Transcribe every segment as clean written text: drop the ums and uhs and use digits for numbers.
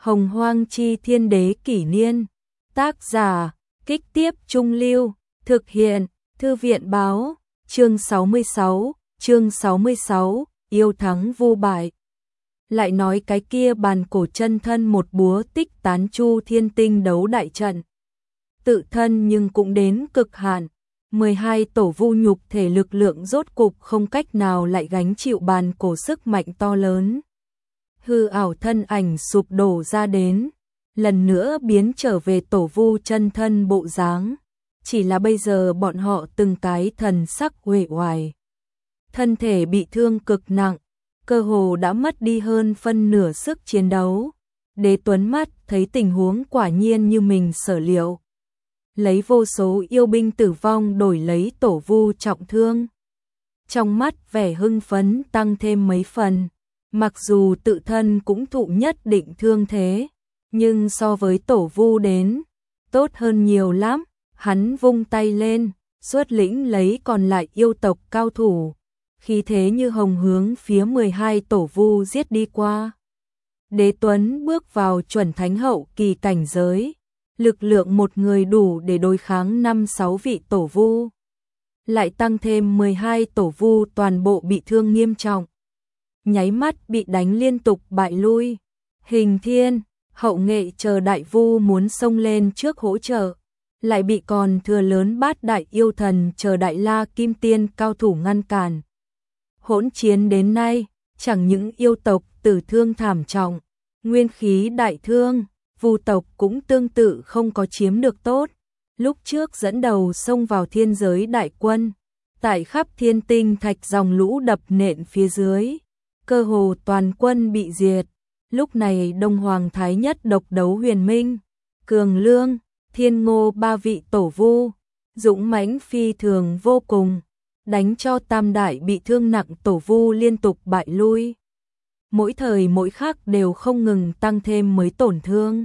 Hồng Hoang Chi Thiên Đế Kỷ Niên. Tác giả, Kích Tiếp Trung Lưu. Thực hiện, Thư viện Báo. Chương 66, yêu thắng vô bại. Lại nói cái kia bàn cổ chân thân một búa tích tán chu thiên tinh đấu đại trận. Tự thân nhưng cũng đến cực hạn. 12 tổ vu nhục thể lực lượng rốt cục không cách nào lại gánh chịu bàn cổ sức mạnh to lớn. Hư ảo thân ảnh sụp đổ ra đến, lần nữa biến trở về tổ vu chân thân bộ dáng. Chỉ là bây giờ bọn họ từng cái thần sắc uể oải, thân thể bị thương cực nặng, cơ hồ đã mất đi hơn phân nửa sức chiến đấu. Đế Tuấn mắt thấy tình huống quả nhiên như mình sở liệu, lấy vô số yêu binh tử vong đổi lấy tổ vu trọng thương. Trong mắt vẻ hưng phấn tăng thêm mấy phần, mặc dù tự thân cũng thụ nhất định thương thế, nhưng so với tổ vu đến, tốt hơn nhiều lắm. Hắn vung tay lên, xuất lĩnh lấy còn lại yêu tộc cao thủ, khí thế như hồng hướng phía 12 tổ vu giết đi qua. Đế Tuấn bước vào chuẩn thánh hậu kỳ cảnh giới, lực lượng một người đủ để đối kháng 5-6 vị tổ vu. Lại tăng thêm 12 tổ vu toàn bộ bị thương nghiêm trọng, nháy mắt bị đánh liên tục bại lui. Hình Thiên, Hậu Nghệ chờ đại vu muốn xông lên trước hỗ trợ, lại bị còn thừa lớn bát đại yêu thần chờ đại la kim tiên cao thủ ngăn cản. Hỗn chiến đến nay, chẳng những yêu tộc tử thương thảm trọng, nguyên khí đại thương, vu tộc cũng tương tự không có chiếm được tốt. Lúc trước dẫn đầu xông vào thiên giới đại quân, tại khắp thiên tinh thạch dòng lũ đập nện phía dưới, cơ hồ toàn quân bị diệt. Lúc này Đông Hoàng Thái Nhất độc đấu Huyền Minh, Cường Lương, Thiên Ngô ba vị tổ vu, dũng mãnh phi thường vô cùng, đánh cho tam đại bị thương nặng tổ vu liên tục bại lui. Mỗi thời mỗi khắc đều không ngừng tăng thêm mới tổn thương.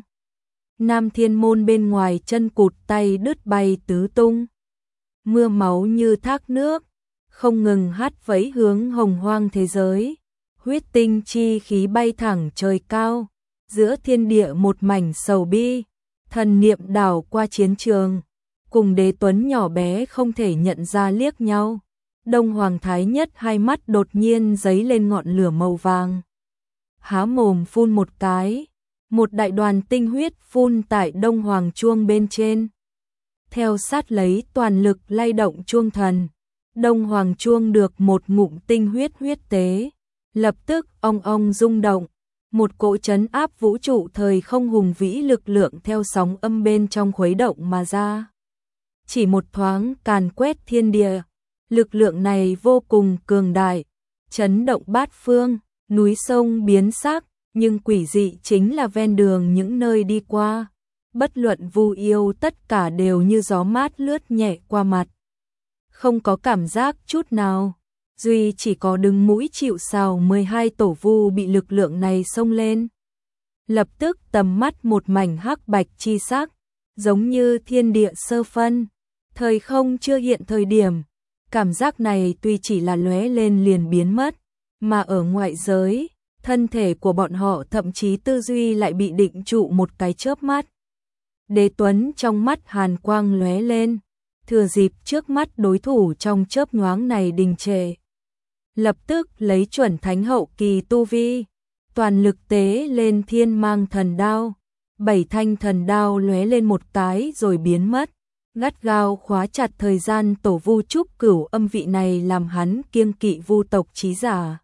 Nam Thiên Môn bên ngoài chân cụt tay đứt bay tứ tung, mưa máu như thác nước, không ngừng hát vẫy hướng hồng hoang thế giới. Huyết tinh chi khí bay thẳng trời cao, giữa thiên địa một mảnh sầu bi. Thần niệm đảo qua chiến trường, cùng Đế Tuấn nhỏ bé không thể nhận ra liếc nhau. Đông Hoàng Thái Nhất hai mắt đột nhiên giấy lên ngọn lửa màu vàng, há mồm phun một cái, một đại đoàn tinh huyết phun tại Đông Hoàng chuông bên trên. Theo sát lấy toàn lực lay động chuông thần, Đông Hoàng chuông được một ngụm tinh huyết huyết tế, lập tức ong ong rung động. Một cỗ trấn áp vũ trụ thời không hùng vĩ lực lượng theo sóng âm bên trong khuấy động mà ra. Chỉ một thoáng càn quét thiên địa, lực lượng này vô cùng cường đại, chấn động bát phương, núi sông biến sắc, nhưng quỷ dị chính là ven đường những nơi đi qua. Bất luận vu yêu tất cả đều như gió mát lướt nhẹ qua mặt, không có cảm giác chút nào. Duy chỉ có đứng mũi chịu sào 12 tổ vu bị lực lượng này xông lên. Lập tức tầm mắt một mảnh hắc bạch chi sắc, giống như thiên địa sơ phân, thời không chưa hiện thời điểm. Cảm giác này tuy chỉ là lóe lên liền biến mất, mà ở ngoại giới, thân thể của bọn họ thậm chí tư duy lại bị định trụ một cái chớp mắt. Đế Tuấn trong mắt hàn quang lóe lên, thừa dịp trước mắt đối thủ trong chớp nhoáng này đình trệ, lập tức lấy chuẩn thánh hậu kỳ tu vi, toàn lực tế lên thiên mang thần đao. 7 thanh thần đao lóe lên một cái rồi biến mất, gắt gao khóa chặt thời gian tổ vu Trúc Cửu Âm vị này làm hắn kiêng kỵ vu tộc chí giả.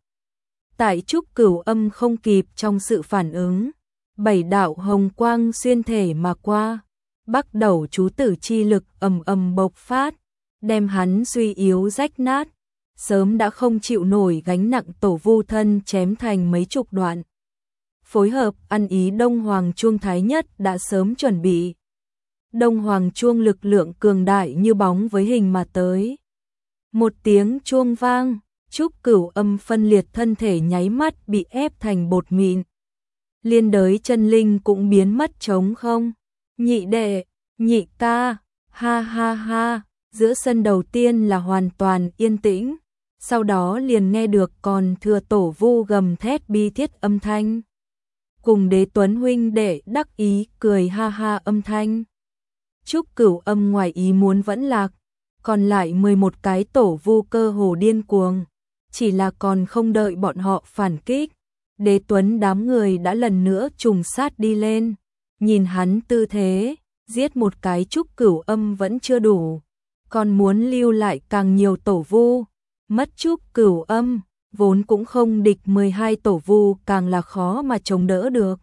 Tại Trúc Cửu Âm không kịp trong sự phản ứng, 7 đạo hồng quang xuyên thể mà qua, bắt đầu chú tử chi lực ầm ầm bộc phát, đem hắn suy yếu rách nát. Sớm đã không chịu nổi gánh nặng tổ vu thân chém thành mấy chục đoạn. Phối hợp ăn ý Đông Hoàng Chuông Thái Nhất đã sớm chuẩn bị. Đông Hoàng Chuông lực lượng cường đại như bóng với hình mà tới. Một tiếng chuông vang, Trúc Cửu Âm phân liệt thân thể nháy mắt bị ép thành bột mịn. Liên đới chân linh cũng biến mất trống không. Nhị đệ, nhị ca, ha ha ha, giữa sân đầu tiên là hoàn toàn yên tĩnh. Sau đó liền nghe được còn thừa tổ vu gầm thét bi thiết âm thanh. cùng Đế Tuấn huynh đệ đắc ý cười ha ha âm thanh. Trúc Cửu Âm ngoài ý muốn vẫn lạc, còn lại 11 cái tổ vu cơ hồ điên cuồng, chỉ là còn không đợi bọn họ phản kích, Đế Tuấn đám người đã lần nữa trùng sát đi lên, nhìn hắn tư thế, giết một cái Trúc Cửu Âm vẫn chưa đủ, còn muốn lưu lại càng nhiều tổ vu, mất Trúc Cửu Âm, vốn cũng không địch 12 tổ vu càng là khó mà chống đỡ được.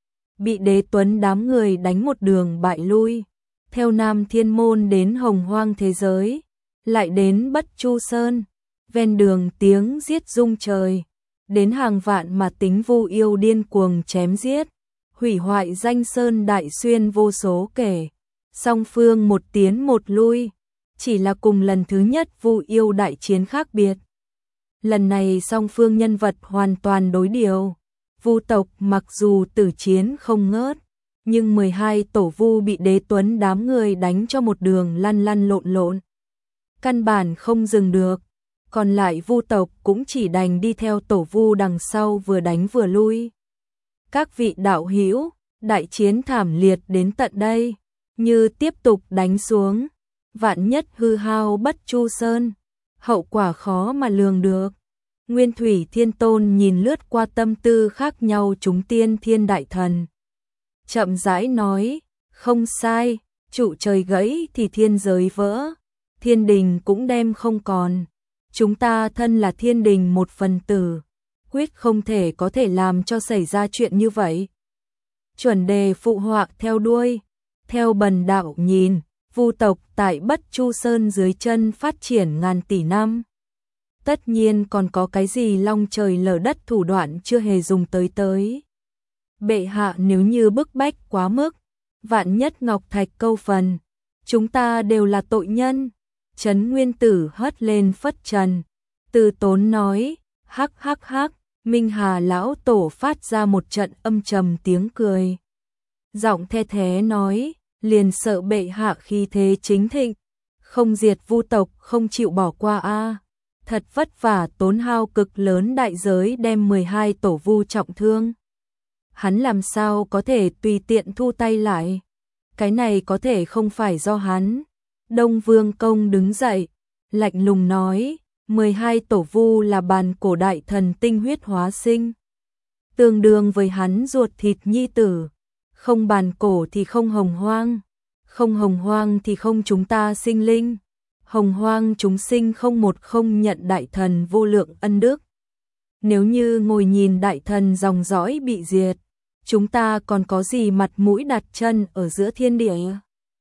Bị Đế Tuấn đám người đánh một đường bại lui, theo Nam Thiên Môn đến Hồng Hoang thế giới, lại đến Bất Chu Sơn, ven đường tiếng giết rung trời, đến hàng vạn mà tính vu yêu điên cuồng chém giết, hủy hoại danh sơn đại xuyên vô số kể, song phương một tiến một lui, chỉ là cùng lần thứ nhất vu yêu đại chiến khác biệt. Lần này song phương nhân vật hoàn toàn đối điều, vu tộc mặc dù tử chiến không ngớt, nhưng 12 tổ vu bị Đế Tuấn đám người đánh cho một đường lăn lăn lộn lộn, căn bản không dừng được, còn lại vu tộc cũng chỉ đành đi theo tổ vu đằng sau vừa đánh vừa lui. Các vị đạo hữu, đại chiến thảm liệt đến tận đây, như tiếp tục đánh xuống, vạn nhất hư hao Bất Chu Sơn, hậu quả khó mà lường được. Nguyên Thủy Thiên Tôn nhìn lướt qua tâm tư khác nhau chúng tiên thiên đại thần, chậm rãi nói, không sai, trụ trời gãy thì thiên giới vỡ, thiên đình cũng đem không còn, chúng ta thân là thiên đình một phần tử, quyết không thể có thể làm cho xảy ra chuyện như vậy. Chuẩn Đề phụ họa theo đuôi, theo bần đạo nhìn, vu tộc tại Bất Chu Sơn dưới chân phát triển ngàn tỷ năm. Tất nhiên còn có cái gì long trời lở đất thủ đoạn chưa hề dùng tới. Bệ hạ nếu như bức bách quá mức, vạn nhất ngọc thạch câu phần, chúng ta đều là tội nhân. Trấn Nguyên Tử hất lên phất trần, Từ Tốn nói, hắc hắc hắc, Minh Hà lão tổ phát ra một trận âm trầm tiếng cười. Giọng the thế nói, liền sợ bệ hạ khí thế chính thịnh, không diệt vu tộc không chịu bỏ qua a. Thật vất vả tốn hao cực lớn đại giới đem 12 tổ vu trọng thương. Hắn làm sao có thể tùy tiện thu tay lại? Cái này có thể không phải do hắn. Đông Vương Công đứng dậy, lạnh lùng nói, 12 tổ vu là bàn cổ đại thần tinh huyết hóa sinh, tương đương với hắn ruột thịt nhi tử, không bàn cổ thì không hồng hoang, không hồng hoang thì không chúng ta sinh linh, hồng hoang chúng sinh không một không nhận đại thần vô lượng ân đức. Nếu như ngồi nhìn đại thần dòng dõi bị diệt, chúng ta còn có gì mặt mũi đặt chân ở giữa thiên địa?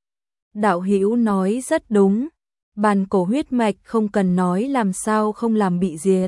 Đạo hữu nói rất đúng, bàn cổ huyết mạch không cần nói làm sao không làm bị diệt.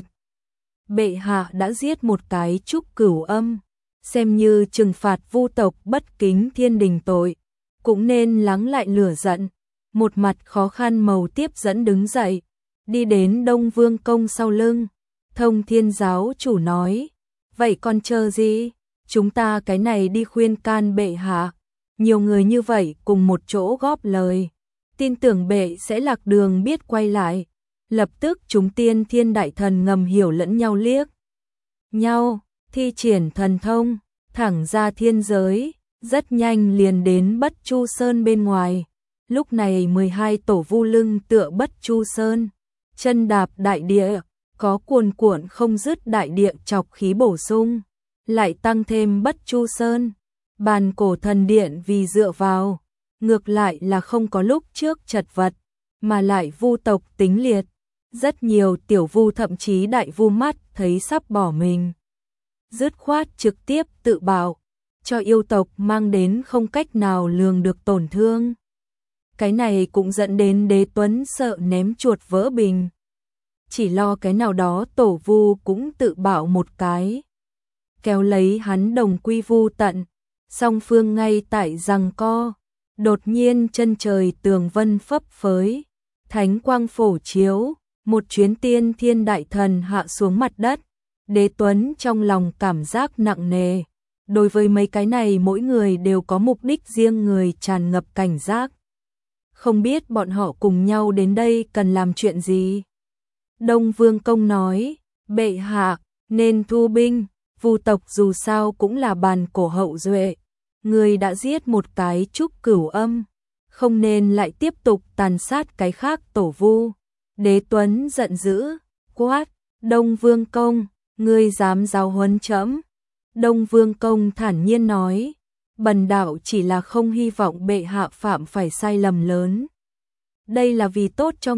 Bệ hạ đã giết một cái Trúc Cửu Âm, xem như trừng phạt vu tộc bất kính thiên đình tội, cũng nên lắng lại lửa giận. Một mặt khó khăn màu tiếp dẫn đứng dậy, đi đến Đông Vương Công sau lưng. Thông Thiên giáo chủ nói, vậy còn chờ gì? Chúng ta cái này đi khuyên can bệ hạ. Nhiều người như vậy cùng một chỗ góp lời, tin tưởng bệ sẽ lạc đường biết quay lại. Lập tức chúng tiên thiên đại thần ngầm hiểu lẫn nhau liếc nhau, thi triển thần thông, thẳng ra thiên giới, rất nhanh liền đến Bất Chu Sơn bên ngoài. Lúc này 12 tổ vu lưng tựa Bất Chu Sơn, chân đạp đại địa, có cuồn cuộn không dứt đại địa chọc khí bổ sung, lại tăng thêm Bất Chu Sơn. Bàn cổ thần điện vì dựa vào, ngược lại là không có lúc trước chật vật, mà lại vu tộc tính liệt. Rất nhiều tiểu vu thậm chí đại vu mắt thấy sắp bỏ mình, dứt khoát trực tiếp tự bảo, cho yêu tộc mang đến không cách nào lường được tổn thương. Cái này cũng dẫn đến Đế Tuấn sợ ném chuột vỡ bình. Chỉ lo cái nào đó tổ vu cũng tự bảo một cái, kéo lấy hắn đồng quy vu tận. Song phương ngay tại giằng co, đột nhiên chân trời tường vân phấp phới, thánh quang phổ chiếu, một chuyến tiên thiên đại thần hạ xuống mặt đất. Đế Tuấn trong lòng cảm giác nặng nề, đối với mấy cái này mỗi người đều có mục đích riêng người tràn ngập cảnh giác. Không biết bọn họ cùng nhau đến đây cần làm chuyện gì? Đông Vương Công nói, bệ hạ, nên thu binh, Vu tộc dù sao cũng là bàn cổ hậu duệ, ngươi đã giết một cái trúc cửu âm, không nên lại tiếp tục tàn sát cái khác tổ vu. Đế Tuấn giận dữ, quát, Đông Vương Công, ngươi dám giáo huấn trẫm? Đông Vương Công thản nhiên nói, bần đạo chỉ là không hy vọng bệ hạ phạm phải sai lầm lớn. Đây là vì tốt cho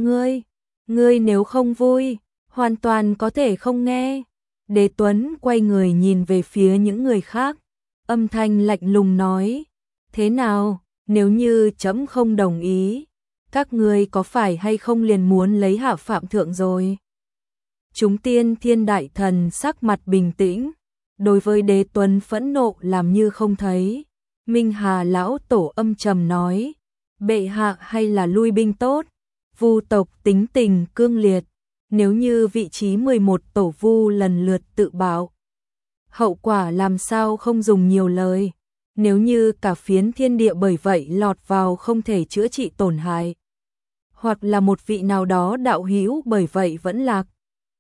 ngươi nếu không vui, hoàn toàn có thể không nghe. Đế Tuấn quay người nhìn về phía những người khác, âm thanh lạnh lùng nói, thế nào, nếu như trẫm không đồng ý, các ngươi có phải hay không liền muốn lấy hạ phạm thượng rồi? Chúng Tiên Thiên đại thần sắc mặt bình tĩnh, đối với Đế Tuấn phẫn nộ làm như không thấy. Minh Hà lão tổ âm trầm nói, bệ hạ hay là lui binh tốt, Vu tộc tính tình cương liệt, nếu như vị trí 11 tổ vu lần lượt tự bạo, hậu quả làm sao không dùng nhiều lời, nếu như cả phiến thiên địa bởi vậy lọt vào không thể chữa trị tổn hại, hoặc là một vị nào đó đạo hữu bởi vậy vẫn lạc.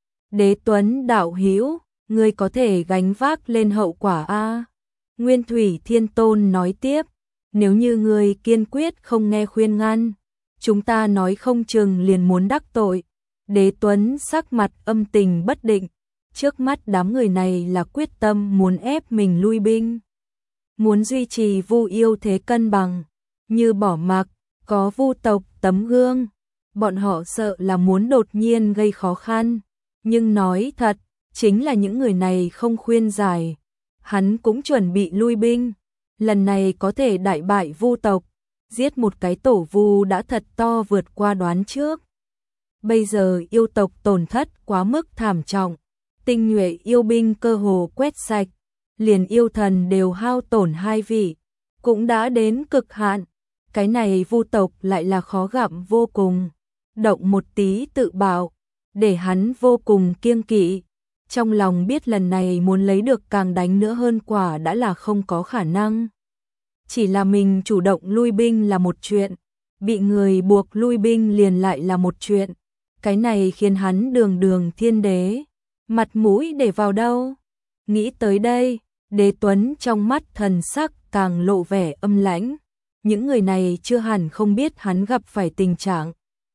Đế Tuấn đạo hữu, ngươi có thể gánh vác lên hậu quả a? Nguyên Thủy Thiên Tôn nói tiếp, nếu như ngươi kiên quyết không nghe khuyên ngăn, chúng ta nói không chừng liền muốn đắc tội. Đế Tuấn sắc mặt âm tình bất định, trước mắt đám người này là quyết tâm muốn ép mình lui binh, muốn duy trì Vu yêu thế cân bằng, như bỏ mặc, có Vu tộc tấm gương, bọn họ sợ là muốn đột nhiên gây khó khăn, nhưng nói thật, chính là những người này không khuyên giải, hắn cũng chuẩn bị lui binh, lần này có thể đại bại Vu tộc, giết một cái tổ vu đã thật to vượt qua đoán trước. Bây giờ yêu tộc tổn thất quá mức thảm trọng, tinh nhuệ yêu binh cơ hồ quét sạch, liền yêu thần đều hao tổn 2 vị, cũng đã đến cực hạn. Cái này Vu tộc lại là khó gặm vô cùng, động một tí tự bạo, để hắn vô cùng kiêng kỵ. Trong lòng biết lần này muốn lấy được càng đánh nữa hơn quả đã là không có khả năng. Chỉ là mình chủ động lui binh là một chuyện, bị người buộc lui binh liền lại là một chuyện. Cái này khiến hắn đường đường thiên đế, mặt mũi để vào đâu? Nghĩ tới đây, Đế Tuấn trong mắt thần sắc càng lộ vẻ âm lãnh. Những người này chưa hẳn không biết hắn gặp phải tình trạng,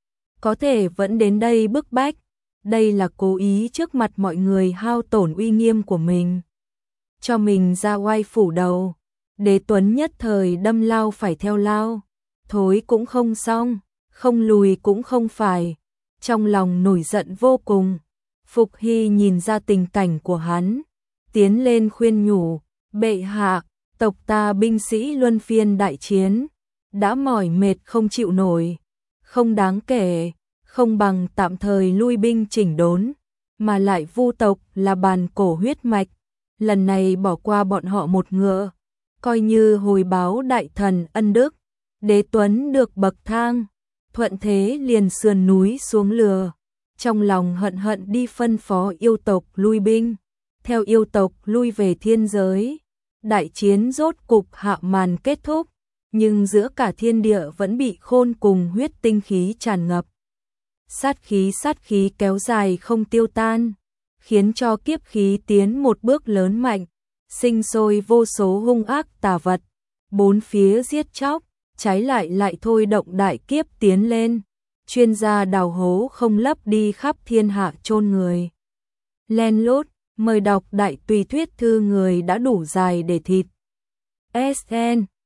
có thể vẫn đến đây bức bách. Đây là cố ý trước mặt mọi người hao tổn uy nghiêm của mình, cho mình ra oai phủ đầu. Đế Tuấn nhất thời đâm lao phải theo lao, thối cũng không xong, không lùi cũng không phải, trong lòng nổi giận vô cùng. Phục Hy nhìn ra tình cảnh của hắn, tiến lên khuyên nhủ, bệ hạ, tộc ta binh sĩ luân phiên đại chiến, đã mỏi mệt không chịu nổi, không đáng kể, không bằng tạm thời lui binh chỉnh đốn, mà lại Vu tộc là bàn cổ huyết mạch, lần này bỏ qua bọn họ một ngựa, coi như hồi báo đại thần ân đức. Đế Tuấn được bậc thang, thuận thế liền sườn núi xuống lừa, trong lòng hận hận đi phân phó yêu tộc lui binh, theo yêu tộc lui về thiên giới. Đại chiến rốt cục hạ màn kết thúc, nhưng giữa cả thiên địa vẫn bị khôn cùng huyết tinh khí tràn ngập. Sát khí kéo dài không tiêu tan, khiến cho kiếp khí tiến một bước lớn mạnh, sinh sôi vô số hung ác tà vật, bốn phía giết chóc, trái lại thôi động đại kiếp tiến lên, chuyên gia đào hố không lấp đi khắp thiên hạ chôn người. Len lút, mời đọc đại tùy thuyết thư người đã đủ dài để thịt. SN